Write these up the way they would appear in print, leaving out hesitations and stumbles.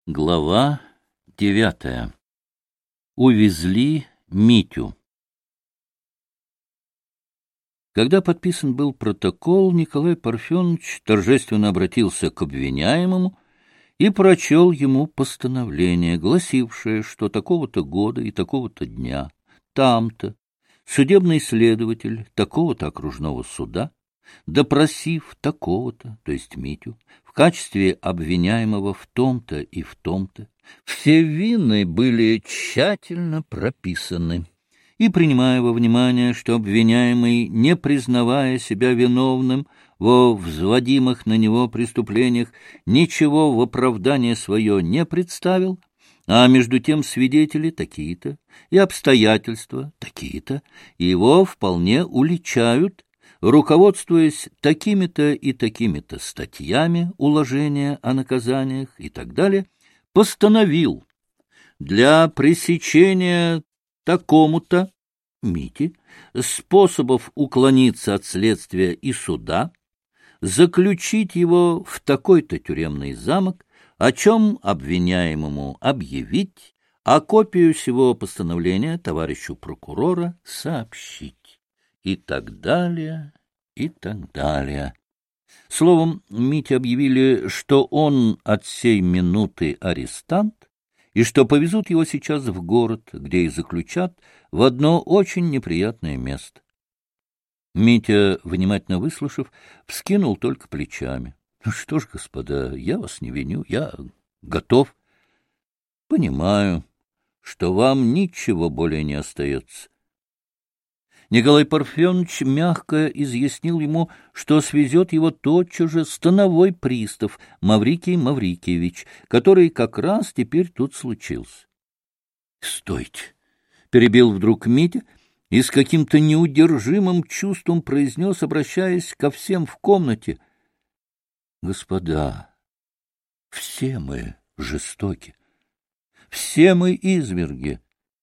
Глава 9. Увезли Митю. Когда подписан был протокол, Николай Парфенович торжественно обратился к обвиняемому и прочел ему постановление, гласившее, что такого-то года и такого-то дня, там-то, судебный следователь такого-то окружного суда, допросив такого-то, то есть Митю, в качестве обвиняемого в том-то и в том-то, все вины были тщательно прописаны. И, принимая во внимание, что обвиняемый, не признавая себя виновным во взводимых на него преступлениях, ничего в оправдание свое не представил, а между тем свидетели такие-то и обстоятельства такие-то, его вполне уличают, руководствуясь такими-то и такими-то статьями уложения о наказаниях и так далее, постановил для пресечения такому-то Мити способов уклониться от следствия и суда, заключить его в такой-то тюремный замок, о чем обвиняемому объявить, а копию сего постановления товарищу прокурора сообщить. И так далее, и так далее. Словом, Мите объявили, что он от сей минуты арестант, и что повезут его сейчас в город, где и заключат в одно очень неприятное место. Митя, внимательно выслушав, вскинул только плечами. — Ну что ж, господа, я вас не виню, я готов. Понимаю, что вам ничего более не остается. Николай Парфенович мягко изъяснил ему, что свезет его тотчас же становой пристав Маврикий Маврикиевич, который как раз теперь тут случился. — Стойте! — перебил вдруг Митя и с каким-то неудержимым чувством произнес, обращаясь ко всем в комнате. — Господа, все мы жестоки, все мы изверги.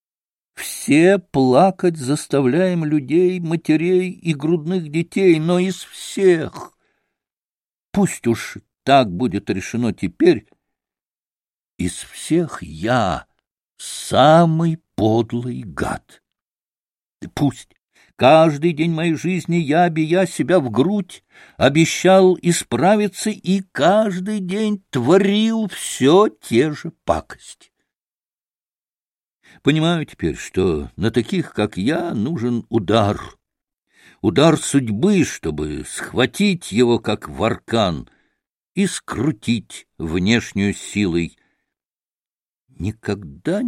Все плакать заставляем людей, матерей и грудных детей, но из всех, пусть уж так будет решено теперь, из всех я самый подлый гад. Пусть каждый день моей жизни я, бия себя в грудь, обещал исправиться и каждый день творил все те же пакости. Понимаю теперь, что на таких, как я, нужен удар. Удар судьбы, чтобы схватить его, как варкан, и скрутить внешнюю силой. Никогда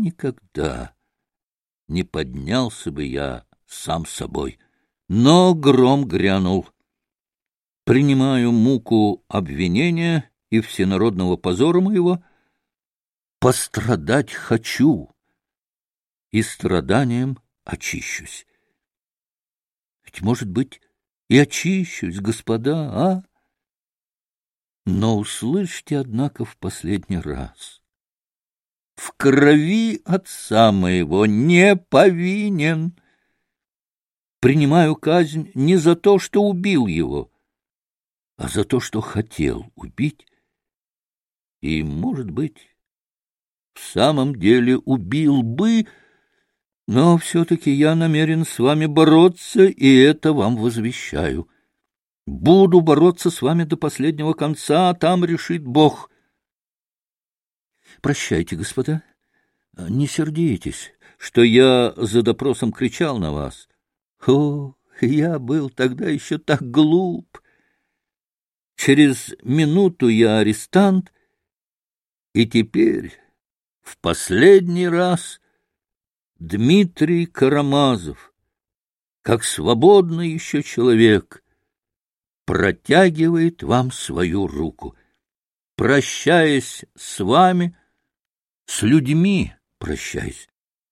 не поднялся бы я сам собой, но гром грянул. Принимаю муку обвинения и всенародного позора моего. Пострадать хочу. И страданием очищусь. Ведь, может быть, и очищусь, господа, а? Но услышьте, однако, в последний раз. В крови отца моего не повинен. Принимаю казнь не за то, что убил его, а за то, что хотел убить. И, может быть, в самом деле убил бы. Но все-таки я намерен с вами бороться, и это вам возвещаю. Буду бороться с вами до последнего конца, а там решит Бог. Прощайте, господа. Не сердитесь, что я за допросом кричал на вас. О, я был тогда еще так глуп. Через минуту я арестант, и теперь, в последний раз, Дмитрий Карамазов, как свободный еще человек, протягивает вам свою руку. Прощаясь с вами, с людьми прощаясь.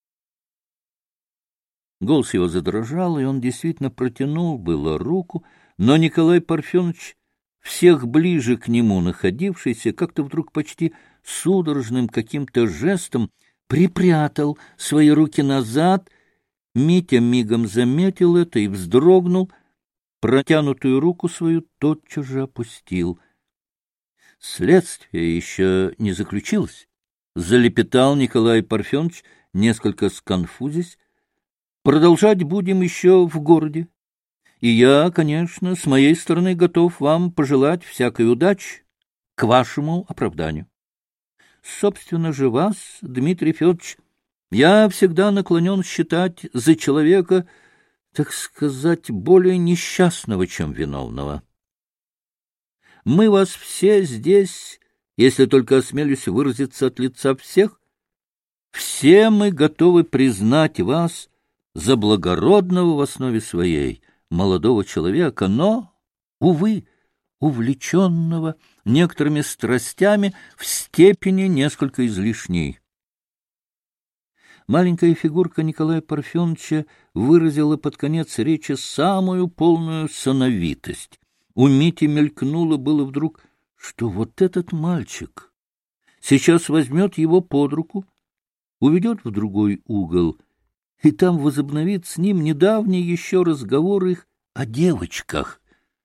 Голос его задрожал, и он действительно протянул было руку, но Николай Парфенович, всех ближе к нему находившийся, как-то вдруг почти судорожным каким-то жестом припрятал свои руки назад. Митя мигом заметил это и вздрогнул, протянутую руку свою тотчас же опустил. Следствие еще не заключилось. залепетал Николай Парфенович, несколько сконфузясь. Продолжать будем еще в городе. И я, конечно, с моей стороны готов вам пожелать всякой удачи к вашему оправданию. Собственно же вас, Дмитрий Федорович, я всегда наклонен считать за человека, так сказать, более несчастного, чем виновного. Мы вас все здесь, если только осмелюсь выразиться от лица всех, все мы готовы признать вас за благородного в основе своей молодого человека, но, увы, увлеченного некоторыми страстями в степени несколько излишней. Маленькая фигурка Николая Парфеновича выразила под конец речи самую полную сановитость. У Мити мелькнуло было вдруг, что вот этот мальчик сейчас возьмет его под руку, уведет в другой угол, и там возобновит с ним недавний еще разговор их о девочках.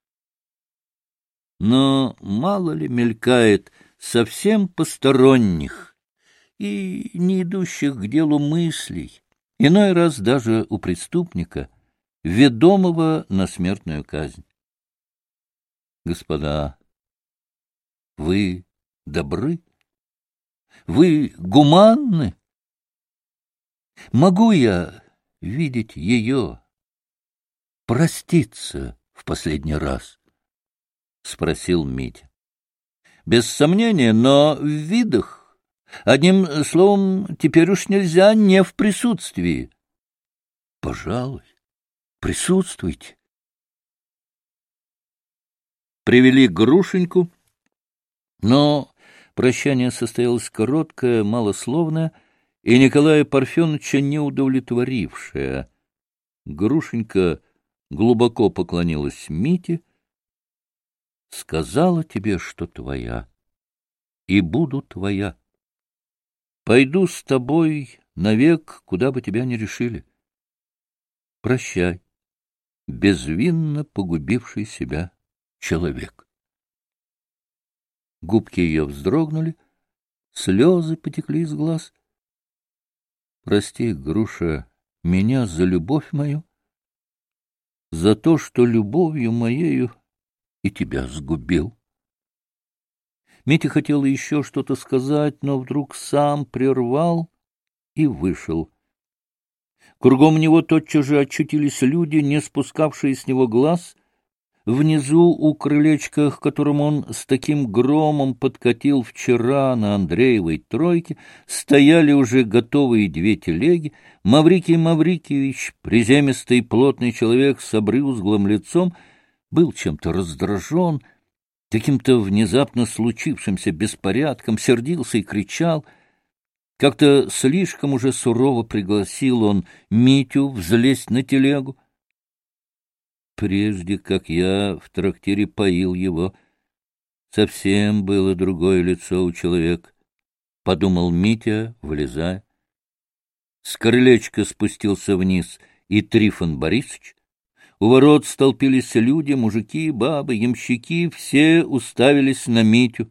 Но мало ли мелькает совсем посторонних и не идущих к делу мыслей, иной раз даже у преступника, ведомого на смертную казнь. Господа, вы добры? Вы гуманны? Могу я видеть ее, проститься в последний раз? — спросил Митя. — Без сомнения, но в видах. Одним словом, теперь уж нельзя не в присутствии. — Пожалуй, присутствуйте. Привели Грушеньку, но прощание состоялось короткое, малословное, и Николая Парфеновича не удовлетворившее. Грушенька глубоко поклонилась Мите, сказала тебе, что твоя, и буду твоя. Пойду с тобой навек, куда бы тебя ни решили. Прощай, безвинно погубивший себя человек. Губки ее вздрогнули, слезы потекли из глаз. Прости, Груша, меня за любовь мою, за то, что любовью моею и тебя сгубил. Митя хотел еще что-то сказать, но вдруг сам прервал и вышел. Кругом него тотчас же очутились люди, не спускавшие с него глаз. Внизу, у крылечка, к которому он с таким громом подкатил вчера на Андреевой тройке, стояли уже готовые две телеги. Маврикий Маврикиевич, приземистый плотный человек с обрюзглым лицом, был чем-то раздражен, каким-то внезапно случившимся беспорядком, сердился и кричал. Как-то слишком уже сурово пригласил он Митю взлезть на телегу. Прежде, как я в трактире поил его, совсем было другое лицо у человека, — подумал Митя, влезая. С крылечка спустился вниз и Трифон Борисович. У ворот столпились люди, мужики, бабы, ямщики, все уставились на Митю.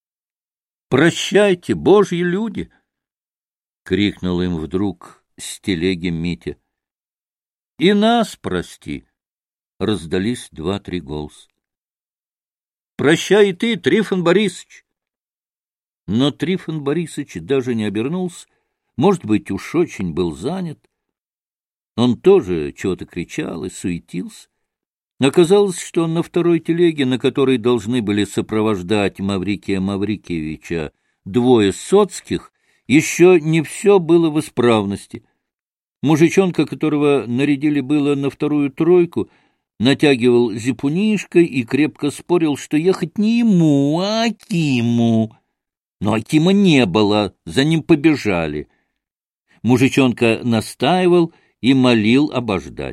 — Прощайте, божьи люди! — крикнул им вдруг с телеги Митя. — И нас прости! — раздались два-три голоса. — Прощай и ты, Трифон Борисович! Но Трифон Борисович даже не обернулся, может быть, уж очень был занят. Он тоже чего-то кричал и суетился. Оказалось, что на второй телеге, на которой должны были сопровождать Маврикия Маврикиевича двое соцких, еще не все было в исправности. Мужичонка, которого нарядили было на вторую тройку, натягивал зипунишкой и крепко спорил, что ехать не ему, а Акиму. Но Акима не было, за ним побежали. Мужичонка настаивал и молил обождать.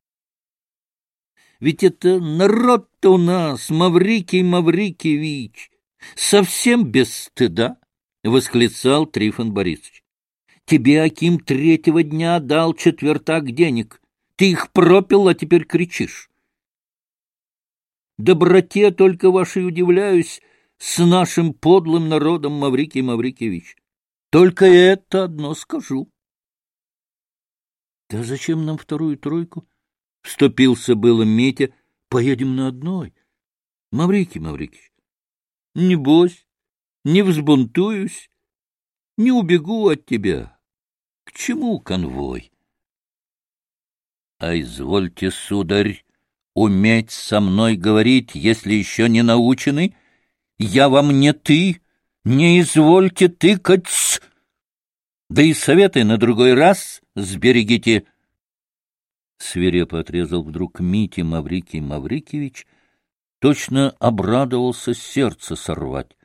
Ведь это народ-то у нас, Маврикий Маврикиевич, совсем без стыда, — восклицал Трифон Борисович. Тебе Аким третьего дня дал четвертак денег. Ты их пропил, а теперь кричишь. Доброте только вашей удивляюсь с нашим подлым народом, Маврикий Маврикиевич. Только это одно скажу. — Да зачем нам вторую тройку? — вступился было Митя. — Поедем на одной. Маврикий Маврикич, небось, не взбунтуюсь, не убегу от тебя. К чему конвой? — А извольте, сударь, уметь со мной говорить, если еще не научены. Я вам не ты, не извольте тыкать. Да и советы на другой раз сберегите. Свирепо отрезал вдруг Митя Маврикий Маврикевич, точно обрадовался сердце сорвать.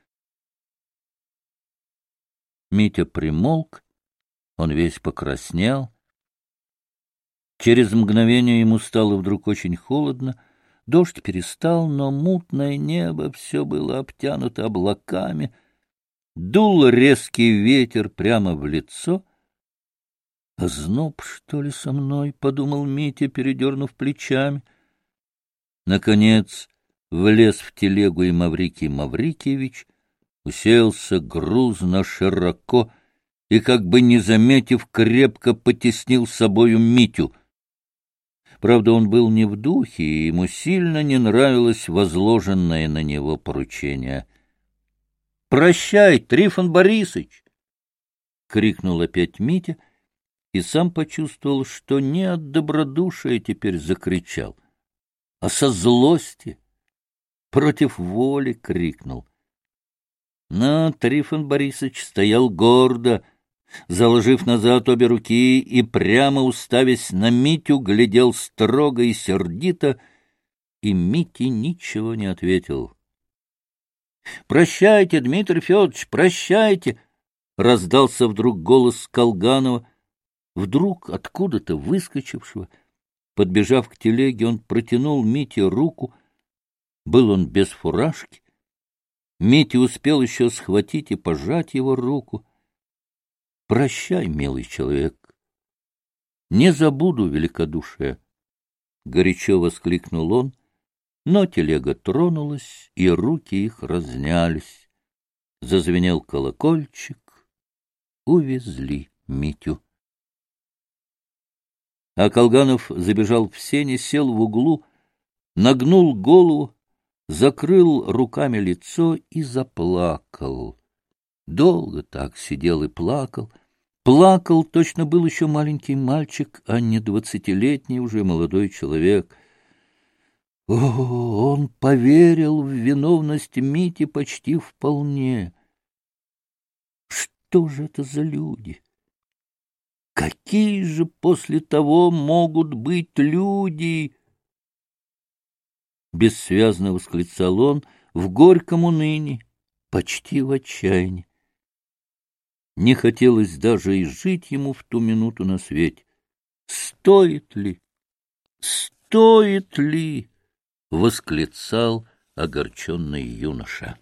Митя примолк, он весь покраснел. Через мгновение ему стало вдруг очень холодно. Дождь перестал, но мутное небо все было обтянуто облаками. Дул резкий ветер прямо в лицо. — Озноб, что ли, со мной? — подумал Митя, передернув плечами. Наконец влез в телегу и Маврикий Маврикиевич, уселся грузно, широко и, как бы не заметив, крепко потеснил с собою Митю. Правда, он был не в духе, и ему сильно не нравилось возложенное на него поручение. — Прощай, Трифон Борисыч! — крикнул опять Митя, и сам почувствовал, что не от добродушия теперь закричал, а со злости, против воли крикнул. Но Трифон Борисыч стоял гордо, заложив назад обе руки и, прямо уставясь на Митю, глядел строго и сердито, и Мите ничего не ответил. — Прощайте, Дмитрий Федорович, прощайте! — раздался вдруг голос Колганова, вдруг откуда-то выскочившего. Подбежав к телеге, он протянул Мите руку. Был он без фуражки. Митя успел еще схватить и пожать его руку. — Прощай, милый человек. Не забуду великодушия, — горячо воскликнул он, но телега тронулась, и руки их разнялись. Зазвенел колокольчик, увезли Митю. А Колганов забежал в сени, сел в углу, нагнул голову, закрыл руками лицо и заплакал. Долго так сидел и плакал. Плакал, точно был еще маленький мальчик, а не 20-летний уже молодой человек. О, он поверил в виновность Мити почти вполне. Что же это за люди? Какие же после того могут быть люди? Бессвязно восклицал он в горьком унынии, почти в отчаянии. Не хотелось даже и жить ему в ту минуту на свете. Стоит ли? Стоит ли? — восклицал огорченный юноша.